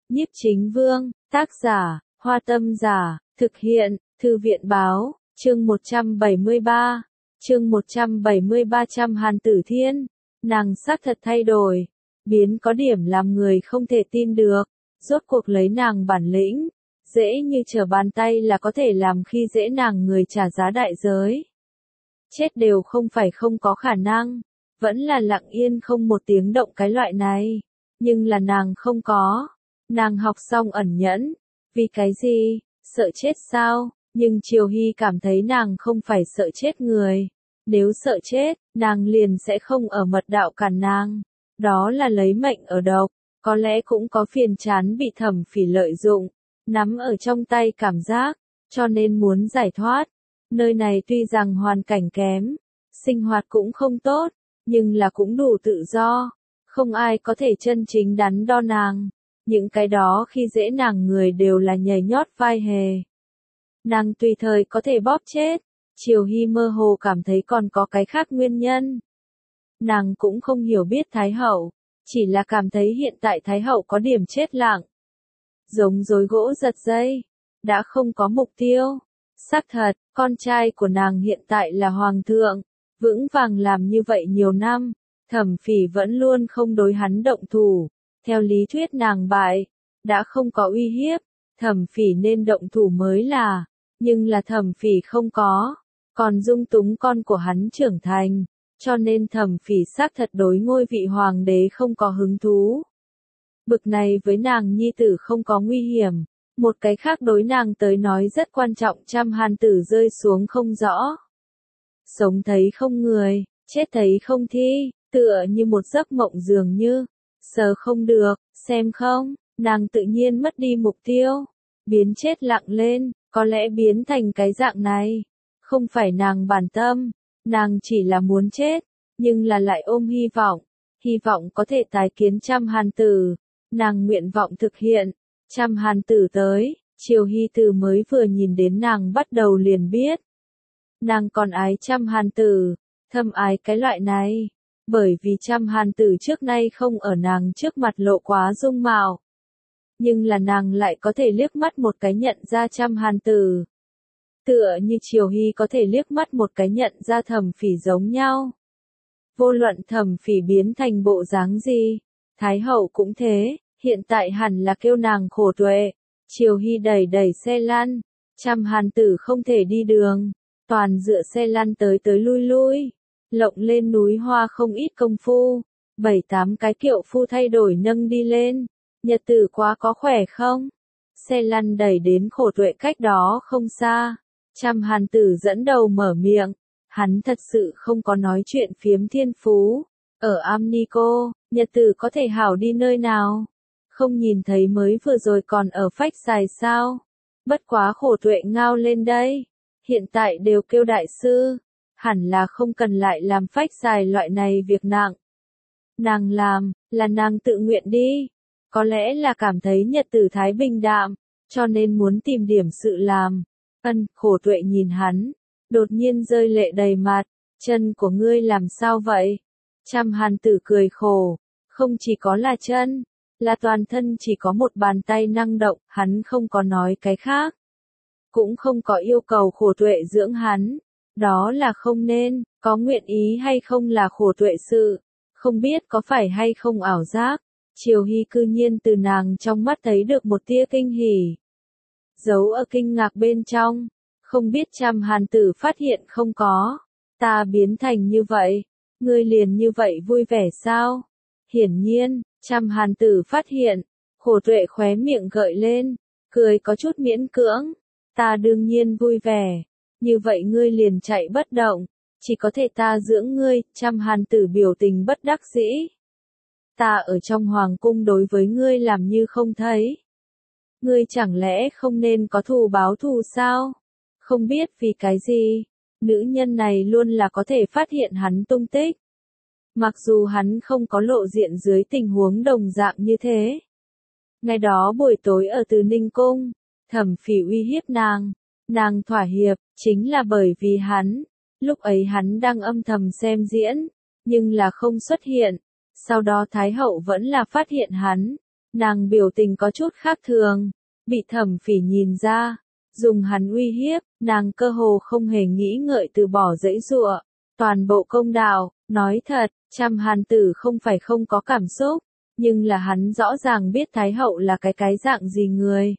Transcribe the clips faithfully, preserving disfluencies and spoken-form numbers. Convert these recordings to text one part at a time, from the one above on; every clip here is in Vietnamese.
Nhiếp Chính Vương, tác giả, Hoa Tâm Giả, thực hiện, Thư viện báo, chương một trăm bảy mươi ba, chương một trăm bảy mươi ba trăm Hàn Tử Thiên, nàng xác thật thay đổi, biến có điểm làm người không thể tin được, rốt cuộc lấy nàng bản lĩnh, dễ như trở bàn tay là có thể làm khi dễ nàng người trả giá đại giới. Chết đều không phải không có khả năng, vẫn là lặng yên không một tiếng động cái loại này, nhưng là nàng không có. Nàng học xong ẩn nhẫn, vì cái gì, sợ chết sao, nhưng Triều Hy cảm thấy nàng không phải sợ chết người, nếu sợ chết, nàng liền sẽ không ở mật đạo cản nàng, đó là lấy mệnh ở độc, có lẽ cũng có phiền chán bị Thẩm Phỉ lợi dụng, nắm ở trong tay cảm giác, cho nên muốn giải thoát. Nơi này tuy rằng hoàn cảnh kém, sinh hoạt cũng không tốt, nhưng là cũng đủ tự do, không ai có thể chân chính đắn đo nàng. Những cái đó khi dễ nàng người đều là nhảy nhót vai hề. Nàng tùy thời có thể bóp chết, Triều Hy mơ hồ cảm thấy còn có cái khác nguyên nhân. Nàng cũng không hiểu biết Thái Hậu, chỉ là cảm thấy hiện tại Thái Hậu có điểm chết lặng. Giống rối gỗ giật dây, đã không có mục tiêu. Xác thật, con trai của nàng hiện tại là Hoàng thượng, vững vàng làm như vậy nhiều năm, Thẩm Phỉ vẫn luôn không đối hắn động thủ. Theo lý thuyết nàng bại, đã không có uy hiếp, Thẩm Phỉ nên động thủ mới là, nhưng là Thẩm Phỉ không có, còn dung túng con của hắn trưởng thành, cho nên Thẩm Phỉ xác thật đối ngôi vị hoàng đế không có hứng thú. Bực này với nàng nhi tử không có nguy hiểm, một cái khác đối nàng tới nói rất quan trọng trăm Hàn Tử rơi xuống không rõ. Sống thấy không người, chết thấy không thi, tựa như một giấc mộng dường như. Sờ không được, xem không, nàng tự nhiên mất đi mục tiêu, biến chết lặng lên, có lẽ biến thành cái dạng này, không phải nàng bản tâm, nàng chỉ là muốn chết, nhưng là lại ôm hy vọng, hy vọng có thể tái kiến trăm Hàn Tử, nàng nguyện vọng thực hiện, trăm Hàn Tử tới, Triều Hy từ mới vừa nhìn đến nàng bắt đầu liền biết, nàng còn ái trăm Hàn Tử, thâm ái cái loại này. Bởi vì trăm Hàn Tử trước nay không ở nàng trước mặt lộ quá dung mạo. Nhưng là nàng lại có thể liếc mắt một cái nhận ra trăm Hàn Tử. Tựa như Triều Hy có thể liếc mắt một cái nhận ra Thẩm Phỉ giống nhau. Vô luận Thẩm Phỉ biến thành bộ dáng gì, Thái Hậu cũng thế, hiện tại hẳn là kêu nàng khổ tuệ. Triều Hy đẩy đẩy xe lăn, trăm Hàn Tử không thể đi đường, toàn dựa xe lăn tới tới lui lui. Lộng lên núi hoa không ít công phu, bảy tám cái kiệu phu thay đổi nâng đi lên, nhật tử quá có khỏe không? Xe lăn đẩy đến khổ tuệ cách đó không xa, trăm Hàn Tử dẫn đầu mở miệng, hắn thật sự không có nói chuyện phiếm thiên phú, ở Amnico, nhật tử có thể hảo đi nơi nào? Không nhìn thấy mới vừa rồi còn ở phách xài sao? Bất quá khổ tuệ ngao lên đây, hiện tại đều kêu đại sư. Hẳn là không cần lại làm phách xài loại này việc nặng. Nàng làm, là nàng tự nguyện đi. Có lẽ là cảm thấy nhật tử thái bình đạm, cho nên muốn tìm điểm sự làm. Ân, khổ tuệ nhìn hắn, đột nhiên rơi lệ đầy mặt, chân của ngươi làm sao vậy? Trăm Hàn Tử cười khổ, không chỉ có là chân, là toàn thân chỉ có một bàn tay năng động, hắn không có nói cái khác. Cũng không có yêu cầu khổ tuệ dưỡng hắn. Đó là không nên, có nguyện ý hay không là khổ tuệ sự, không biết có phải hay không ảo giác, Triều Hy cư nhiên từ nàng trong mắt thấy được một tia kinh hỉ. Giấu ở kinh ngạc bên trong, không biết trăm Hàn Tử phát hiện không có, ta biến thành như vậy, ngươi liền như vậy vui vẻ sao? Hiển nhiên, trăm Hàn Tử phát hiện, khổ tuệ khóe miệng gợi lên, cười có chút miễn cưỡng, ta đương nhiên vui vẻ. Như vậy ngươi liền chạy bất động, chỉ có thể ta dưỡng ngươi, trăm Hàn Tử biểu tình bất đắc dĩ. Ta ở trong hoàng cung đối với ngươi làm như không thấy. Ngươi chẳng lẽ không nên có thù báo thù sao? Không biết vì cái gì, nữ nhân này luôn là có thể phát hiện hắn tung tích. Mặc dù hắn không có lộ diện dưới tình huống đồng dạng như thế. Ngày đó buổi tối ở Từ Ninh Cung, Thẩm Phỉ uy hiếp nàng. Nàng thỏa hiệp, chính là bởi vì hắn, lúc ấy hắn đang âm thầm xem diễn, nhưng là không xuất hiện, sau đó Thái Hậu vẫn là phát hiện hắn, Nàng biểu tình có chút khác thường, bị Thẩm Phỉ nhìn ra, dùng hắn uy hiếp, nàng cơ hồ không hề nghĩ ngợi từ bỏ dãy dụa, toàn bộ công đạo, nói thật, Trăm Hàn Tử không phải không có cảm xúc, nhưng là hắn rõ ràng biết Thái hậu là cái cái dạng gì người.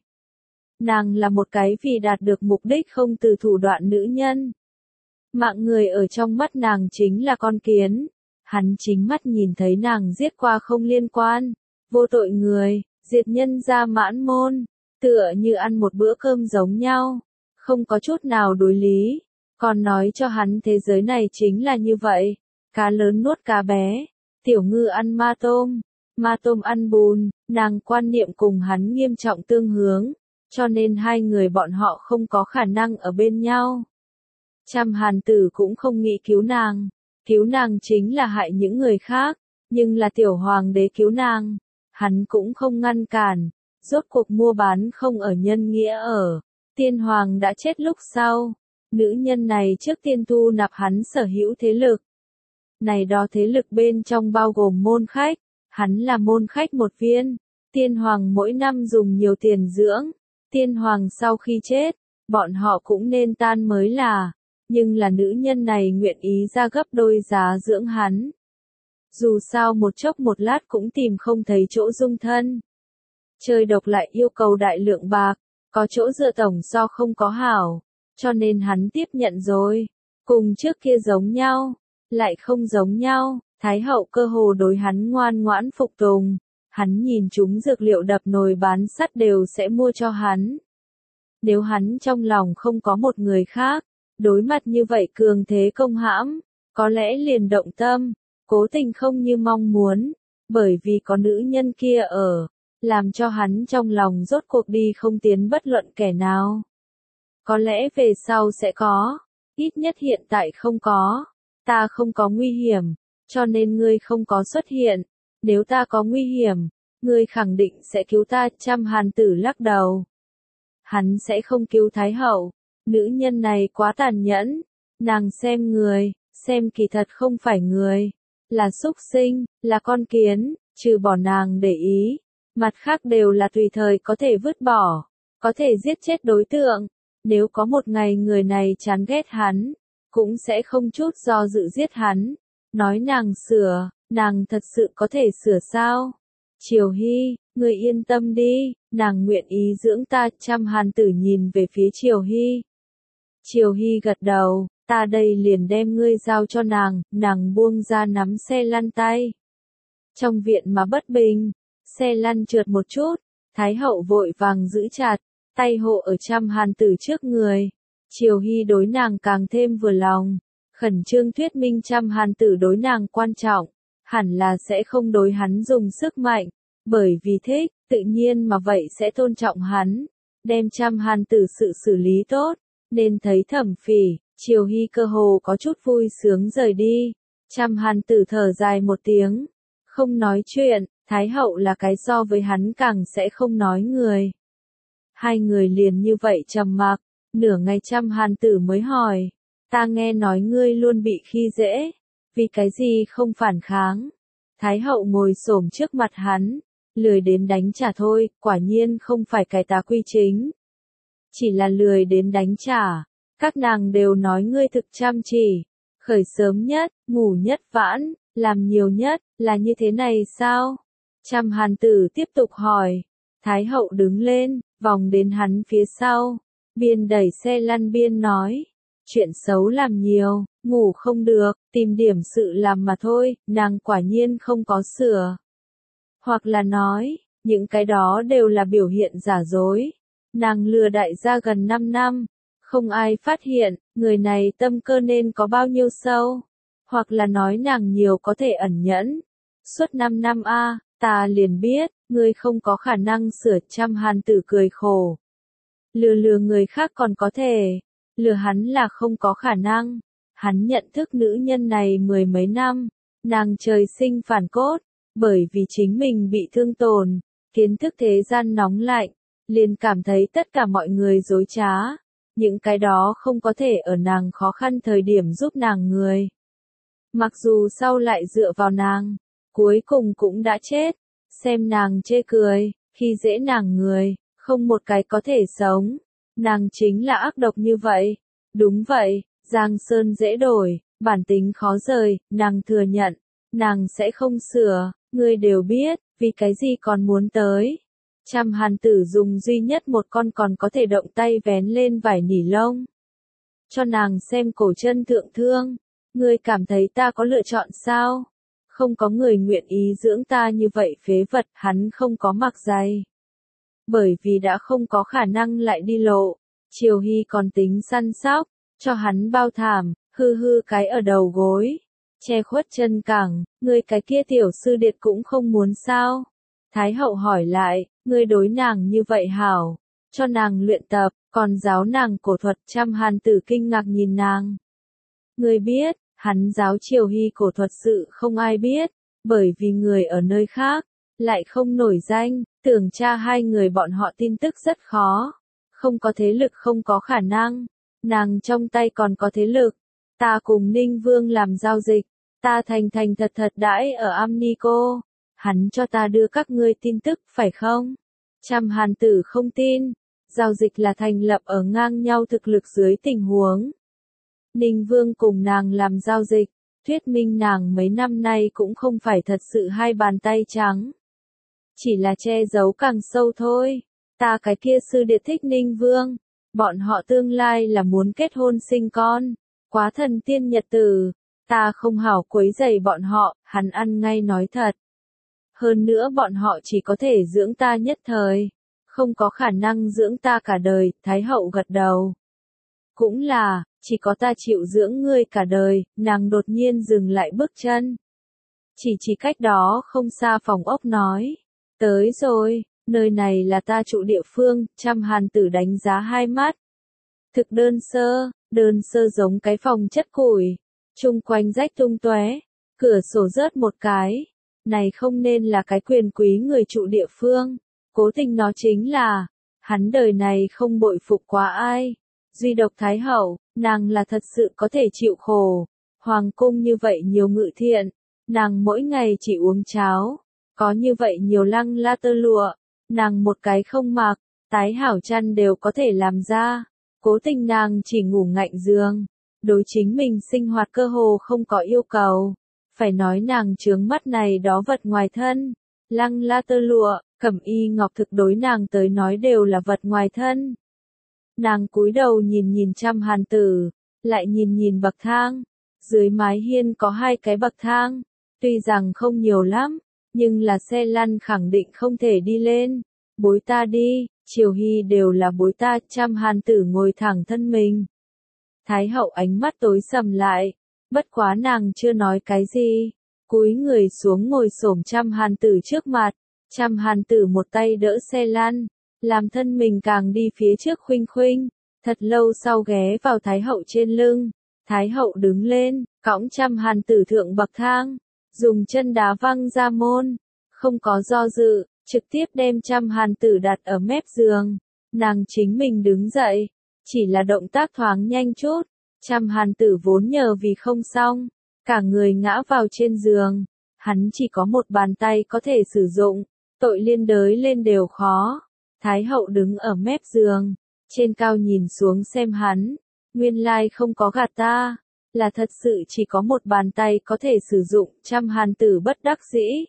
Nàng là một cái vì đạt được mục đích không từ thủ đoạn nữ nhân. Mạng người ở trong mắt nàng chính là con kiến. Hắn chính mắt nhìn thấy nàng giết qua không liên quan, vô tội người, diệt nhân ra mãn môn, tựa như ăn một bữa cơm giống nhau, không có chút nào đối lý, còn nói cho hắn thế giới này chính là như vậy, cá lớn nuốt cá bé, tiểu ngư ăn ma tôm, ma tôm ăn bùn, nàng quan niệm cùng hắn nghiêm trọng tương hướng, cho nên hai người bọn họ không có khả năng ở bên nhau. Trăm Hàn Tử cũng không nghĩ cứu nàng. Cứu nàng chính là hại những người khác, nhưng là tiểu hoàng đế cứu nàng, hắn cũng không ngăn cản, rốt cuộc mua bán không ở nhân nghĩa ở, tiên hoàng đã chết lúc sau, nữ nhân này trước tiên thu nạp hắn sở hữu thế lực. Này đó thế lực bên trong bao gồm môn khách, hắn là môn khách một viên, tiên hoàng mỗi năm dùng nhiều tiền dưỡng, tiên hoàng sau khi chết, bọn họ cũng nên tan mới là. Nhưng là nữ nhân này nguyện ý ra gấp đôi giá dưỡng hắn. Dù sao một chốc một lát cũng tìm không thấy chỗ dung thân. Chơi độc lại yêu cầu đại lượng bạc, có chỗ dựa tổng so không có hảo, cho nên hắn tiếp nhận rồi. Cùng trước kia giống nhau, lại không giống nhau, Thái hậu cơ hồ đối hắn ngoan ngoãn phục tùng. Hắn nhìn chúng dược liệu đập nồi bán sắt đều sẽ mua cho hắn. Nếu hắn trong lòng không có một người khác, đối mặt như vậy cường thế công hãm, có lẽ liền động tâm, cố tình không như mong muốn, bởi vì có nữ nhân kia ở, làm cho hắn trong lòng rốt cuộc đi không tiến bất luận kẻ nào. Có lẽ về sau sẽ có, ít nhất hiện tại không có, ta không có nguy hiểm, cho nên ngươi không có xuất hiện, nếu ta có nguy hiểm, ngươi khẳng định sẽ cứu ta. Trăm Hàn Tử lắc đầu. Hắn sẽ không cứu Thái hậu. Nữ nhân này quá tàn nhẫn, nàng xem người, xem kỳ thật không phải người, là súc sinh, là con kiến, trừ bỏ nàng để ý, mặt khác đều là tùy thời có thể vứt bỏ, có thể giết chết đối tượng, nếu có một ngày người này chán ghét hắn, cũng sẽ không chút do dự giết hắn, nói nàng sửa, nàng thật sự có thể sửa sao? Triều Hy, người yên tâm đi, nàng nguyện ý dưỡng ta. Trăm Hàn Tử nhìn về phía Triều Hy. Triều Hy gật đầu, ta đây liền đem ngươi giao cho nàng, nàng buông ra nắm xe lăn tay. Trong viện mà bất bình, xe lăn trượt một chút, Thái hậu vội vàng giữ chặt, tay hộ ở Trăm Hàn Tử trước người. Triều Hy đối nàng càng thêm vừa lòng, khẩn trương thuyết minh Trăm Hàn Tử đối nàng quan trọng, hẳn là sẽ không đối hắn dùng sức mạnh, bởi vì thích, tự nhiên mà vậy sẽ tôn trọng hắn, đem Trăm Hàn Tử sự xử lý tốt. Nên thấy Thẩm Phỉ, Triều Hy cơ hồ có chút vui sướng rời đi. Trăm Hàn Tử thở dài một tiếng, không nói chuyện, Thái hậu là cái so với hắn càng sẽ không nói người. Hai người liền như vậy trầm mặc, nửa ngày Trăm Hàn Tử mới hỏi, ta nghe nói ngươi luôn bị khi dễ, vì cái gì không phản kháng. Thái hậu ngồi xổm trước mặt hắn, lười đến đánh trả thôi, quả nhiên không phải cái tá quy chính. Chỉ là lười đến đánh trả, các nàng đều nói ngươi thực chăm chỉ, khởi sớm nhất, ngủ nhất vãn, làm nhiều nhất, là như thế này sao? Trăm Hàn Tử tiếp tục hỏi, Thái hậu đứng lên, vòng đến hắn phía sau, biên đẩy xe lăn biên nói, chuyện xấu làm nhiều, ngủ không được, tìm điểm sự làm mà thôi, nàng quả nhiên không có sửa. Hoặc là nói, những cái đó đều là biểu hiện giả dối. Nàng lừa đại gia gần năm năm, không ai phát hiện, người này tâm cơ nên có bao nhiêu sâu. Hoặc là nói nàng nhiều có thể ẩn nhẫn. Suốt năm năm a, ta liền biết, ngươi không có khả năng sửa. Trăm Hàn Tử cười khổ. Lừa lừa người khác còn có thể, lừa hắn là không có khả năng. Hắn nhận thức nữ nhân này mười mấy năm, nàng trời sinh phản cốt, bởi vì chính mình bị thương tổn, kiến thức thế gian nóng lạnh. Liền cảm thấy tất cả mọi người dối trá, những cái đó không có thể ở nàng khó khăn thời điểm giúp nàng người. Mặc dù sau lại dựa vào nàng, cuối cùng cũng đã chết, xem nàng chê cười, khi dễ nàng người, không một cái có thể sống. Nàng chính là ác độc như vậy. Đúng vậy, Giang Sơn dễ đổi, bản tính khó rời, nàng thừa nhận, nàng sẽ không sửa, ngươi đều biết, vì cái gì còn muốn tới. Trăm hàn tử dùng duy nhất một con còn có thể động tay vén lên vải nỉ lông. Cho nàng xem cổ chân thượng thương, ngươi cảm thấy ta có lựa chọn sao? Không có người nguyện ý dưỡng ta như vậy phế vật, hắn không có mặc giày. Bởi vì đã không có khả năng lại đi lộ, Triều Hy còn tính săn sóc, cho hắn bao thảm, hư hư cái ở đầu gối, che khuất chân cẳng, ngươi cái kia tiểu sư điệt cũng không muốn sao? Thái hậu hỏi lại, ngươi đối nàng như vậy hảo, cho nàng luyện tập, còn giáo nàng cổ thuật. Trăm hàn tử kinh ngạc nhìn nàng. Ngươi biết, hắn giáo Triều Hy cổ thuật sự không ai biết, bởi vì người ở nơi khác, lại không nổi danh, tưởng tra hai người bọn họ tin tức rất khó. Không có thế lực không có khả năng, nàng trong tay còn có thế lực. Ta cùng Ninh Vương làm giao dịch, ta thành thành thật thật đãi ở Amnico, hắn cho ta đưa các ngươi tin tức phải không? Trăm hàn tử không tin, giao dịch là thành lập ở ngang nhau thực lực dưới tình huống. Ninh Vương cùng nàng làm giao dịch, thuyết minh nàng mấy năm nay cũng không phải thật sự hai bàn tay trắng. Chỉ là che giấu càng sâu thôi. Ta cái kia sư điệt thích Ninh Vương, bọn họ tương lai là muốn kết hôn sinh con, quá thần tiên nhật tử, ta không hảo quấy rầy bọn họ, hắn ăn ngay nói thật. Hơn nữa bọn họ chỉ có thể dưỡng ta nhất thời, không có khả năng dưỡng ta cả đời. Thái hậu gật đầu. Cũng là, chỉ có ta chịu dưỡng ngươi cả đời. Nàng đột nhiên dừng lại bước chân. Chỉ chỉ cách đó không xa phòng ốc nói, tới rồi. Nơi này là ta trụ địa phương. Trăm hàn tử đánh giá hai mắt. Thực đơn sơ, đơn sơ giống cái phòng chất củi, chung quanh rách tung tóe, cửa sổ rớt một cái. Này không nên là cái quyền quý người trụ địa phương. Cố tình nó chính là, hắn đời này không bội phục quá ai. Duy độc Thái hậu, nàng là thật sự có thể chịu khổ. Hoàng cung như vậy nhiều ngự thiện, nàng mỗi ngày chỉ uống cháo. Có như vậy nhiều lăng la tơ lụa, nàng một cái không mặc, tái hảo chăn đều có thể làm ra. Cố tình nàng chỉ ngủ ngạnh giường, đối chính mình sinh hoạt cơ hồ không có yêu cầu. Phải nói nàng chướng mắt này đó vật ngoài thân. Lăng la tơ lụa, cẩm y ngọc thực đối nàng tới nói đều là vật ngoài thân. Nàng cúi đầu nhìn nhìn trăm hàn tử, lại nhìn nhìn bậc thang. Dưới mái hiên có hai cái bậc thang, tuy rằng không nhiều lắm, nhưng là xe lăn khẳng định không thể đi lên. Bối ta đi, Triều Hy đều là bối ta. Trăm hàn tử ngồi thẳng thân mình. Thái hậu ánh mắt tối sầm lại, bất quá nàng chưa nói cái gì, cúi người xuống ngồi xổm trăm hàn tử trước mặt. Trăm hàn tử một tay đỡ xe lăn, làm thân mình càng đi phía trước khuynh khuynh, thật lâu sau ghé vào Thái hậu trên lưng. Thái hậu đứng lên, cõng trăm hàn tử thượng bậc thang, dùng chân đá văng ra môn, không có do dự, trực tiếp đem trăm hàn tử đặt ở mép giường. Nàng chính mình đứng dậy, chỉ là động tác thoáng nhanh chút. Trăm hàn tử vốn nhờ vì không xong, cả người ngã vào trên giường. Hắn chỉ có một bàn tay có thể sử dụng, tội liên đới lên đều khó. Thái hậu đứng ở mép giường, trên cao nhìn xuống xem hắn. Nguyên lai không có gạt ta, là thật sự chỉ có một bàn tay có thể sử dụng. Trăm hàn tử bất đắc dĩ.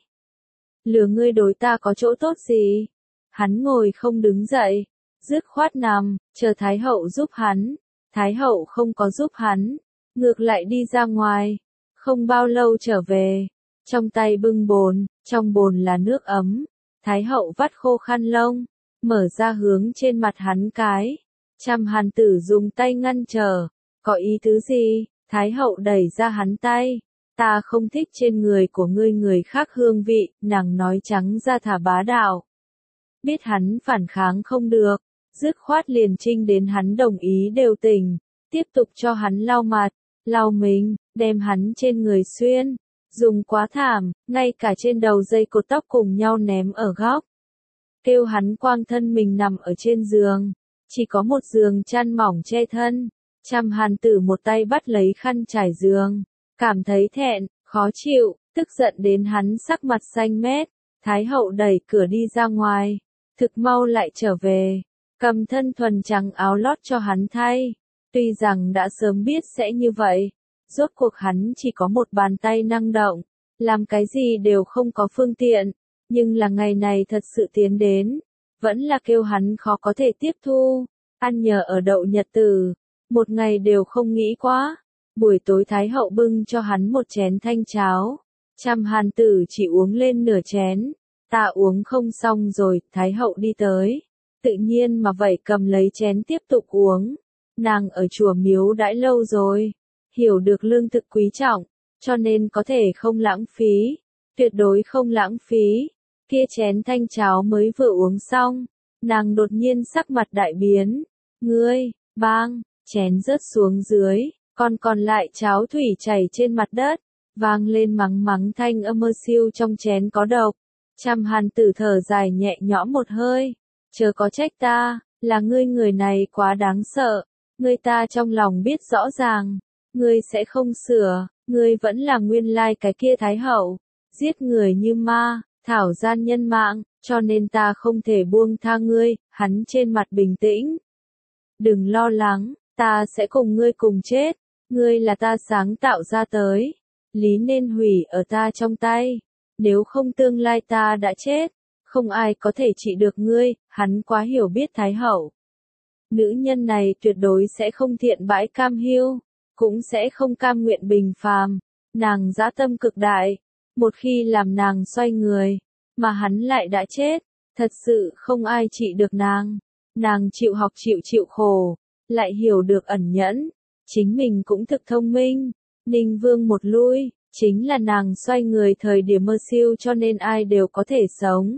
Lừa ngươi đối ta có chỗ tốt gì? Hắn ngồi không đứng dậy, dứt khoát nằm, chờ Thái hậu giúp hắn. Thái hậu không có giúp hắn, ngược lại đi ra ngoài. Không bao lâu trở về, trong tay bưng bồn, trong bồn là nước ấm. Thái hậu vắt khô khăn lông, mở ra hướng trên mặt hắn cái. Trăm hàn tử dùng tay ngăn trở. Có ý tứ gì? Thái hậu đẩy ra hắn tay. Ta không thích trên người của ngươi người khác hương vị. Nàng nói trắng ra thả bá đạo. Biết hắn phản kháng không được, dứt khoát liền trinh đến hắn đồng ý đều tình. Tiếp tục cho hắn lau mặt, lau mình, đem hắn trên người xuyên. Dùng quá thảm, ngay cả trên đầu dây cột tóc cùng nhau ném ở góc. Kêu hắn quang thân mình nằm ở trên giường. Chỉ có một giường chăn mỏng che thân. Trăm hàn tử một tay bắt lấy khăn trải giường. Cảm thấy thẹn, khó chịu, tức giận đến hắn sắc mặt xanh mét. Thái hậu đẩy cửa đi ra ngoài, thực mau lại trở về, cầm thân thuần trắng áo lót cho hắn thay. Tuy rằng đã sớm biết sẽ như vậy, rốt cuộc hắn chỉ có một bàn tay năng động, làm cái gì đều không có phương tiện, nhưng là ngày này thật sự tiến đến, vẫn là kêu hắn khó có thể tiếp thu, ăn nhờ ở đậu nhật tử, một ngày đều không nghĩ quá. Buổi tối Thái hậu bưng cho hắn một chén thanh cháo, Trăm Hàn Tử chỉ uống lên nửa chén, ta uống không xong rồi, Thái hậu đi tới, tự nhiên mà vậy cầm lấy chén tiếp tục uống. Nàng ở chùa miếu đãi lâu rồi, hiểu được lương thực quý trọng, cho nên có thể không lãng phí, tuyệt đối không lãng phí. Kia chén thanh cháo mới vừa uống xong, nàng đột nhiên sắc mặt đại biến, ngươi, bang, chén rớt xuống dưới, còn còn lại cháo thủy chảy trên mặt đất, vang lên mắng mắng thanh âm, mơ siêu trong chén có độc. Trăm Hàn Tử thở dài nhẹ nhõm một hơi, chớ có trách ta, là ngươi người này quá đáng sợ, ngươi ta trong lòng biết rõ ràng, ngươi sẽ không sửa, ngươi vẫn là nguyên lai cái kia Thái hậu, giết người như ma, thảo gian nhân mạng, cho nên ta không thể buông tha ngươi. Hắn trên mặt bình tĩnh. Đừng lo lắng, ta sẽ cùng ngươi cùng chết, ngươi là ta sáng tạo ra tới, lý nên hủy ở ta trong tay, nếu không tương lai ta đã chết, không ai có thể trị được ngươi. Hắn quá hiểu biết Thái hậu. Nữ nhân này tuyệt đối sẽ không thiện bãi cam hiu, cũng sẽ không cam nguyện bình phàm, nàng dã tâm cực đại, một khi làm nàng xoay người, mà hắn lại đã chết, thật sự không ai trị được nàng. Nàng chịu học chịu chịu khổ, lại hiểu được ẩn nhẫn, chính mình cũng thực thông minh. Ninh Vương một lui, chính là nàng xoay người thời điểm mơ siêu, cho nên ai đều có thể sống,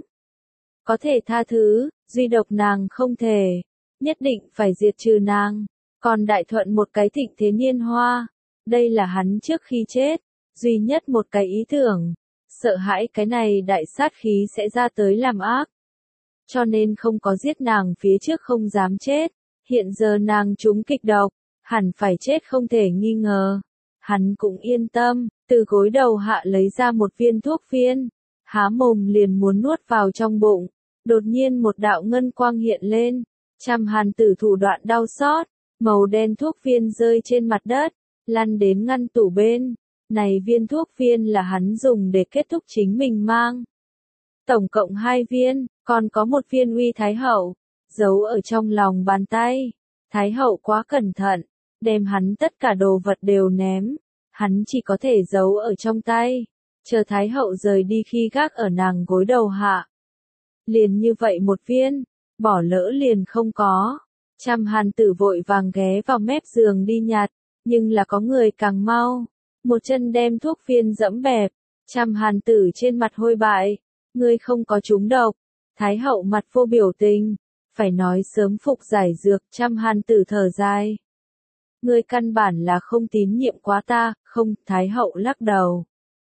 có thể tha thứ, duy độc nàng không thể, nhất định phải diệt trừ nàng. Còn Đại Thuận một cái thịnh thế niên hoa, đây là hắn trước khi chết, duy nhất một cái ý tưởng, sợ hãi cái này đại sát khí sẽ ra tới làm ác. Cho nên không có giết nàng phía trước không dám chết, hiện giờ nàng trúng kịch độc, hẳn phải chết không thể nghi ngờ. Hắn cũng yên tâm, từ gối đầu hạ lấy ra một viên thuốc phiên, há mồm liền muốn nuốt vào trong bụng, đột nhiên một đạo ngân quang hiện lên, Trăm Hàn Tử thủ đoạn đau xót, màu đen thuốc phiên rơi trên mặt đất, lăn đến ngăn tủ bên. Này viên thuốc phiên là hắn dùng để kết thúc chính mình mang. Tổng cộng hai viên, còn có một viên uy Thái hậu, giấu ở trong lòng bàn tay. Thái hậu quá cẩn thận, đem hắn tất cả đồ vật đều ném, hắn chỉ có thể giấu ở trong tay, chờ Thái hậu rời đi khi gác ở nàng gối đầu hạ. Liền như vậy một viên, bỏ lỡ liền không có. Trăm Hàn Tử vội vàng ghé vào mép giường đi nhặt, nhưng là có người càng mau, một chân đem thuốc phiên dẫm bẹp. Trăm Hàn Tử trên mặt hôi bại, ngươi không có trúng độc. Thái hậu mặt vô biểu tình, phải nói sớm phục giải dược. Trăm Hàn Tử thở dài, ngươi căn bản là không tín nhiệm quá ta. Không, Thái hậu lắc đầu,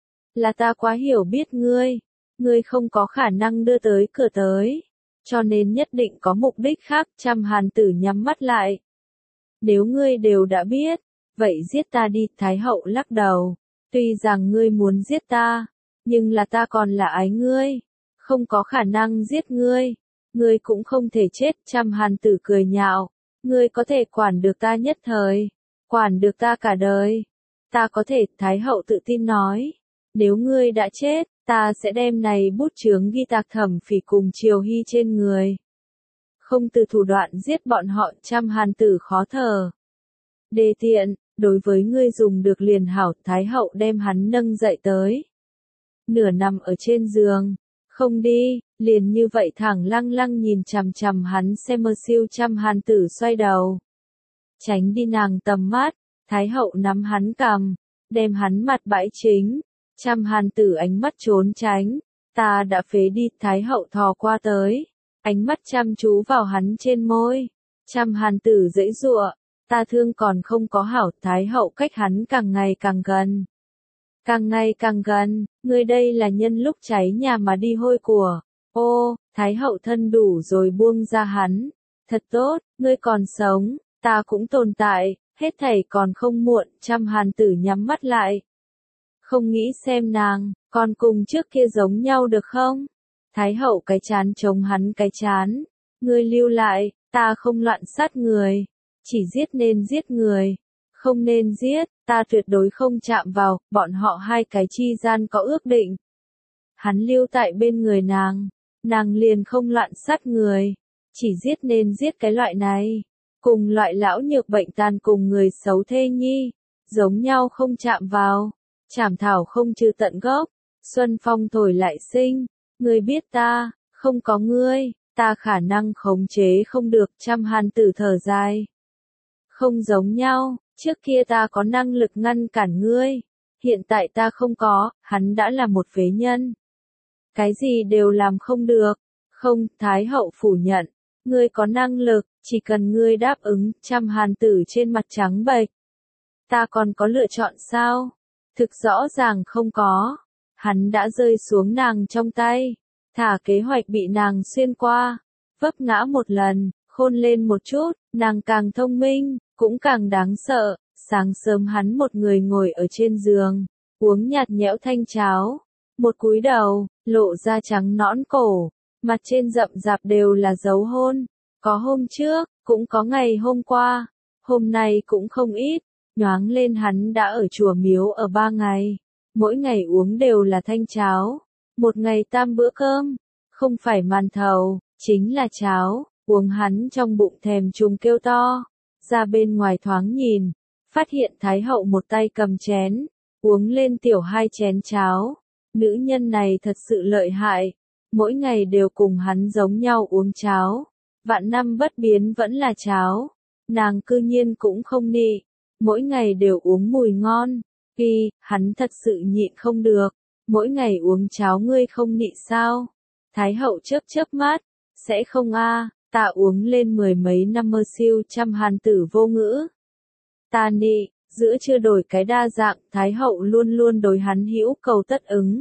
là ta quá hiểu biết ngươi, ngươi không có khả năng đưa tới cửa tới, cho nên nhất định có mục đích khác. Trăm Hàn Tử nhắm mắt lại, nếu ngươi đều đã biết, vậy giết ta đi. Thái hậu lắc đầu, tuy rằng ngươi muốn giết ta, nhưng là ta còn là ái ngươi, không có khả năng giết ngươi, ngươi cũng không thể chết. Trăm Hàn Tử cười nhạo, ngươi có thể quản được ta nhất thời, quản được ta cả đời, ta có thể. Thái hậu tự tin nói, nếu ngươi đã chết, ta sẽ đem này bút chướng ghi tạc Thẩm Phỉ cùng Triều Hy trên người, không từ thủ đoạn giết bọn họ. Trăm Hàn Tử khó thở, đê tiện, đối với ngươi dùng được liền hảo. Thái hậu đem hắn nâng dậy tới, nửa nằm ở trên giường, không đi, liền như vậy thẳng lăng lăng nhìn chằm chằm hắn xem. Mơ siêu. Trăm Hàn Tử xoay đầu, tránh đi nàng tầm mắt. Thái hậu nắm hắn cằm, đem hắn mặt bãi chính. Trăm Hàn Tử ánh mắt trốn tránh, ta đã phế đi. Thái hậu thò qua tới, ánh mắt chăm chú vào hắn trên môi. Trăm Hàn Tử giãy giụa, ta thương còn không có hảo. Thái hậu cách hắn càng ngày càng gần, càng ngày càng gần, ngươi đây là nhân lúc cháy nhà mà đi hôi của. Ô, Thái hậu thân đủ rồi buông ra hắn, thật tốt, ngươi còn sống, ta cũng tồn tại, hết thảy còn không muộn. Trăm Hàn Tử nhắm mắt lại, không nghĩ xem nàng còn cùng trước kia giống nhau được không. Thái hậu cái chán chống hắn cái chán. Ngươi lưu lại, ta không loạn sát người. Chỉ giết nên giết người. Không nên giết, ta tuyệt đối không chạm vào, bọn họ hai cái chi gian có ước định. Hắn lưu tại bên người nàng, nàng liền không loạn sát người. Chỉ giết nên giết cái loại này. Cùng loại lão nhược bệnh tàn cùng người xấu thê nhi. Giống nhau không chạm vào. Chảm thảo không trừ tận gốc. Xuân phong thổi lại sinh. Ngươi biết ta, không có ngươi, ta khả năng khống chế không được. Trăm hàn tử thở dài. Không giống nhau, trước kia ta có năng lực ngăn cản ngươi. Hiện tại ta không có, hắn đã là một phế nhân. Cái gì đều làm không được. Không, Thái hậu phủ nhận. Ngươi có năng lực, chỉ cần ngươi đáp ứng. Trăm hàn tử trên mặt trắng bệch. Ta còn có lựa chọn sao? Thực rõ ràng không có. Hắn đã rơi xuống nàng trong tay. Thả kế hoạch bị nàng xuyên qua. Vấp ngã một lần, khôn lên một chút, nàng càng thông minh, cũng càng đáng sợ. Sáng sớm hắn một người ngồi ở trên giường, uống nhạt nhẽo thanh cháo. Một cúi đầu, lộ ra trắng nõn cổ, mặt trên rậm rạp đều là dấu hôn. Có hôm trước, cũng có ngày hôm qua, hôm nay cũng không ít. Nhoáng lên hắn đã ở chùa miếu ở ba ngày. Mỗi ngày uống đều là thanh cháo. Một ngày tam bữa cơm. Không phải màn thầu, chính là cháo. Uống hắn trong bụng thèm trùng kêu to. Ra bên ngoài thoáng nhìn. Phát hiện Thái hậu một tay cầm chén. Uống lên tiểu hai chén cháo. Nữ nhân này thật sự lợi hại. Mỗi ngày đều cùng hắn giống nhau uống cháo. Vạn năm bất biến vẫn là cháo. Nàng cư nhiên cũng không nị. Mỗi ngày đều uống mùi ngon. Kỳ, hắn thật sự nhịn không được. Mỗi ngày uống cháo ngươi không nị sao? Thái hậu chớp chớp mắt. Sẽ không a, ta uống lên mười mấy năm mơ siêu. Trăm hàn tử vô ngữ. Ta nị, giữa chưa đổi cái đa dạng. Thái hậu luôn luôn đối hắn hữu cầu tất ứng.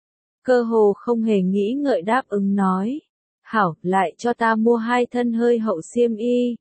Cơ hồ không hề nghĩ ngợi đáp ứng nói. Hảo, lại cho ta mua hai thân hơi hậu xiêm y.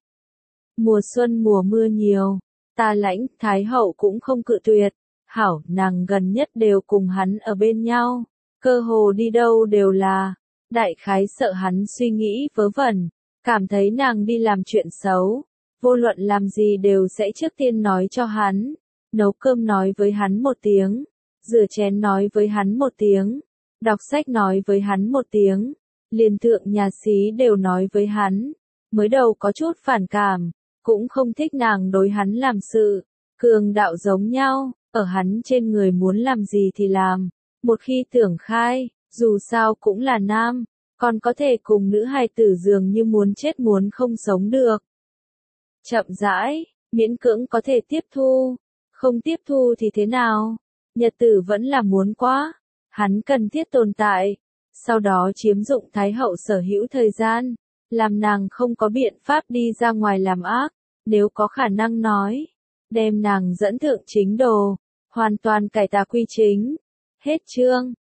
Mùa xuân mùa mưa nhiều. Ta lãnh, Thái hậu cũng không cự tuyệt. Hảo, nàng gần nhất đều cùng hắn ở bên nhau. Cơ hồ đi đâu đều là. Đại khái sợ hắn suy nghĩ vớ vẩn. Cảm thấy nàng đi làm chuyện xấu. Vô luận làm gì đều sẽ trước tiên nói cho hắn. Nấu cơm nói với hắn một tiếng. Rửa chén nói với hắn một tiếng. Đọc sách nói với hắn một tiếng. Liền thượng nhà xí đều nói với hắn. Mới đầu có chút phản cảm. Cũng không thích nàng đối hắn làm sự. Cường đạo giống nhau. Ở hắn trên người muốn làm gì thì làm. Một khi tưởng khai, dù sao cũng là nam, còn có thể cùng nữ hài tử dường như muốn chết muốn không sống được. Chậm rãi, miễn cưỡng có thể tiếp thu. Không tiếp thu thì thế nào? Nhật tử vẫn là muốn quá. Hắn cần thiết tồn tại. Sau đó chiếm dụng Thái hậu sở hữu thời gian. Làm nàng không có biện pháp đi ra ngoài làm ác. Nếu có khả năng nói. Đem nàng dẫn thượng chính đồ. Hoàn toàn cải tà quy chính. Hết chương.